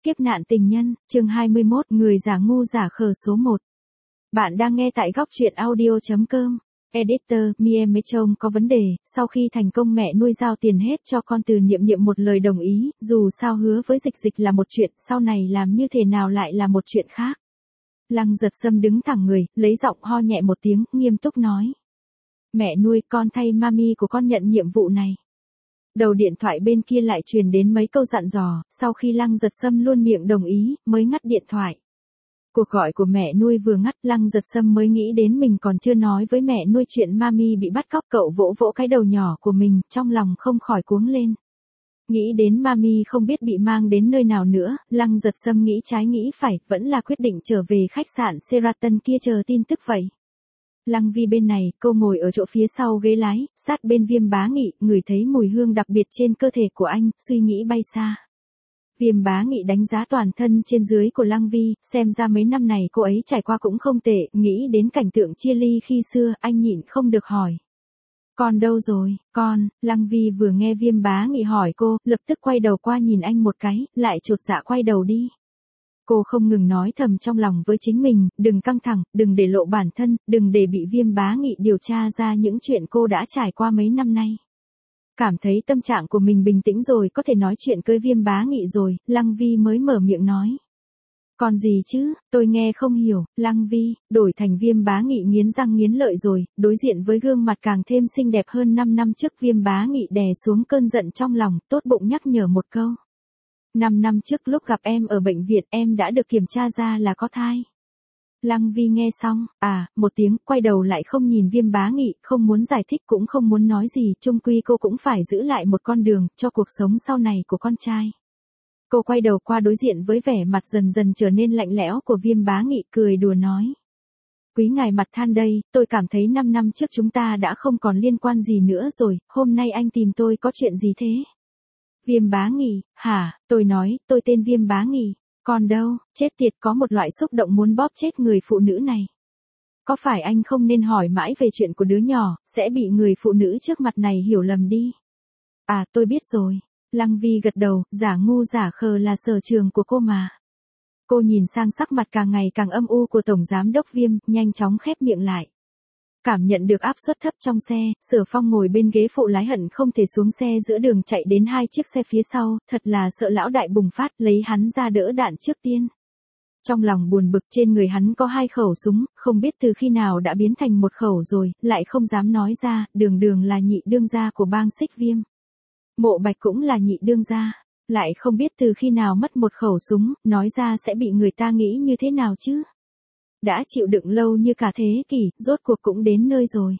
Kiếp nạn tình nhân, chương 21, người giả ngu giả khờ số 1. Bạn đang nghe tại góc truyện audio.com. Editor, Mie Mê Trông có vấn đề, sau khi thành công mẹ nuôi giao tiền hết cho con Từ Nhiệm Nhiệm một lời đồng ý, dù sao hứa với Dịch Dịch là một chuyện, sau này làm như thế nào lại là một chuyện khác. Lăng Giật Sâm đứng thẳng người, lấy giọng ho nhẹ một tiếng, nghiêm túc nói. Mẹ nuôi, con thay mami của con nhận nhiệm vụ này. Đầu điện thoại bên kia lại truyền đến mấy câu dặn dò, sau khi Lăng Giật Sâm luôn miệng đồng ý, mới ngắt điện thoại. Cuộc gọi của mẹ nuôi vừa ngắt, Lăng Giật Sâm mới nghĩ đến mình còn chưa nói với mẹ nuôi chuyện mami bị bắt cóc. Cậu vỗ vỗ cái đầu nhỏ của mình, trong lòng không khỏi cuống lên. Nghĩ đến mami không biết bị mang đến nơi nào nữa, Lăng Giật Sâm nghĩ trái nghĩ phải, vẫn là quyết định trở về khách sạn Sheraton kia chờ tin tức vậy. Lăng Vi bên này, cô ngồi ở chỗ phía sau ghế lái, sát bên Viêm Bá Nghị, ngửi thấy mùi hương đặc biệt trên cơ thể của anh, suy nghĩ bay xa. Viêm Bá Nghị đánh giá toàn thân trên dưới của Lăng Vi, xem ra mấy năm này cô ấy trải qua cũng không tệ, nghĩ đến cảnh tượng chia ly khi xưa, anh nhịn không được hỏi. Con đâu rồi, con? Lăng Vi vừa nghe Viêm Bá Nghị hỏi cô, lập tức quay đầu qua nhìn anh một cái, lại chột dạ quay đầu đi. Cô không ngừng nói thầm trong lòng với chính mình, đừng căng thẳng, đừng để lộ bản thân, đừng để bị Viêm Bá Nghị điều tra ra những chuyện cô đã trải qua mấy năm nay. Cảm thấy tâm trạng của mình bình tĩnh rồi, có thể nói chuyện với Viêm Bá Nghị rồi, Lăng Vi mới mở miệng nói. Còn gì chứ, tôi nghe không hiểu. Lăng Vi, đổi thành Viêm Bá Nghị nghiến răng nghiến lợi rồi, đối diện với gương mặt càng thêm xinh đẹp hơn 5 năm trước. Viêm Bá Nghị đè xuống cơn giận trong lòng, tốt bụng nhắc nhở một câu. 5 năm trước lúc gặp em ở bệnh viện em đã được kiểm tra ra là có thai. Lăng Vi nghe xong, một tiếng, quay đầu lại không nhìn Viêm Bá Nghị, không muốn giải thích cũng không muốn nói gì, chung quy cô cũng phải giữ lại một con đường, cho cuộc sống sau này của con trai. Cô quay đầu qua đối diện với vẻ mặt dần dần trở nên lạnh lẽo của Viêm Bá Nghị, cười đùa nói. Quý ngài mặt than đây, tôi cảm thấy 5 năm trước chúng ta đã không còn liên quan gì nữa rồi, hôm nay anh tìm tôi có chuyện gì thế? Viêm Bá Nghị, hả, tôi nói, tôi tên Viêm Bá Nghị, còn đâu, chết tiệt, có một loại xúc động muốn bóp chết người phụ nữ này. Có phải anh không nên hỏi mãi về chuyện của đứa nhỏ, sẽ bị người phụ nữ trước mặt này hiểu lầm đi. Tôi biết rồi. Lăng Vi gật đầu, giả ngu giả khờ là sở trường của cô mà. Cô nhìn sang sắc mặt càng ngày càng âm u của Tổng Giám Đốc Viêm, nhanh chóng khép miệng lại. Cảm nhận được áp suất thấp trong xe, Sở Phong ngồi bên ghế phụ lái hận không thể xuống xe giữa đường chạy đến 2 chiếc xe phía sau, thật là sợ lão đại bùng phát lấy hắn ra đỡ đạn trước tiên. Trong lòng buồn bực, trên người hắn có 2 khẩu súng, không biết từ khi nào đã biến thành 1 khẩu rồi, lại không dám nói ra, đường là nhị đương gia của bang Xích Viêm. Mộ Bạch cũng là nhị đương gia, lại không biết từ khi nào mất 1 khẩu súng, nói ra sẽ bị người ta nghĩ như thế nào chứ. Đã chịu đựng lâu như cả thế kỷ, rốt cuộc cũng đến nơi rồi.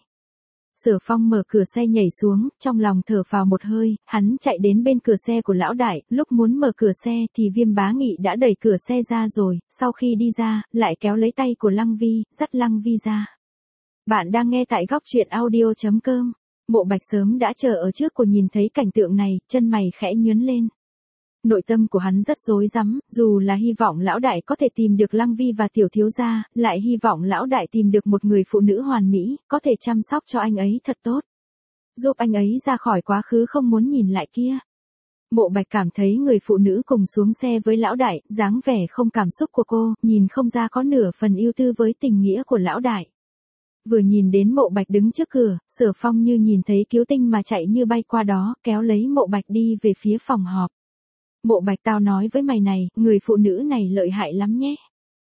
Sở Phong mở cửa xe nhảy xuống, trong lòng thở phào một hơi, hắn chạy đến bên cửa xe của lão đại, lúc muốn mở cửa xe thì Viêm Bá Nghị đã đẩy cửa xe ra rồi, sau khi đi ra, lại kéo lấy tay của Lăng Vi, dắt Lăng Vi ra. Bạn đang nghe tại góc truyện audio.com. Mộ Bạch sớm đã chờ ở trước của nhìn thấy cảnh tượng này, chân mày khẽ nhướng lên. Nội tâm của hắn rất rối rắm, dù là hy vọng lão đại có thể tìm được Lăng Vi và tiểu thiếu gia, lại hy vọng lão đại tìm được một người phụ nữ hoàn mỹ, có thể chăm sóc cho anh ấy thật tốt. Giúp anh ấy ra khỏi quá khứ không muốn nhìn lại kia. Mộ Bạch cảm thấy người phụ nữ cùng xuống xe với lão đại, dáng vẻ không cảm xúc của cô, nhìn không ra có nửa phần ưu tư với tình nghĩa của lão đại. Vừa nhìn đến Mộ Bạch đứng trước cửa, Sở Phong như nhìn thấy cứu tinh mà chạy như bay qua đó, kéo lấy Mộ Bạch đi về phía phòng họp. Mộ Bạch, tao nói với mày này, người phụ nữ này lợi hại lắm nhé.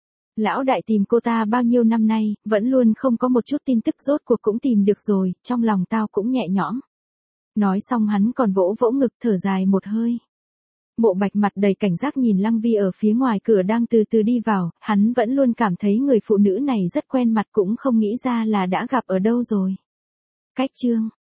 Lão đại tìm cô ta bao nhiêu năm nay, vẫn luôn không có một chút tin tức, rốt cuộc cũng tìm được rồi, trong lòng tao cũng nhẹ nhõm. Nói xong hắn còn vỗ vỗ ngực thở dài một hơi. Mộ Bạch mặt đầy cảnh giác nhìn Lăng Vi ở phía ngoài cửa đang từ từ đi vào, hắn vẫn luôn cảm thấy người phụ nữ này rất quen mặt, cũng không nghĩ ra là đã gặp ở đâu rồi. Cách chương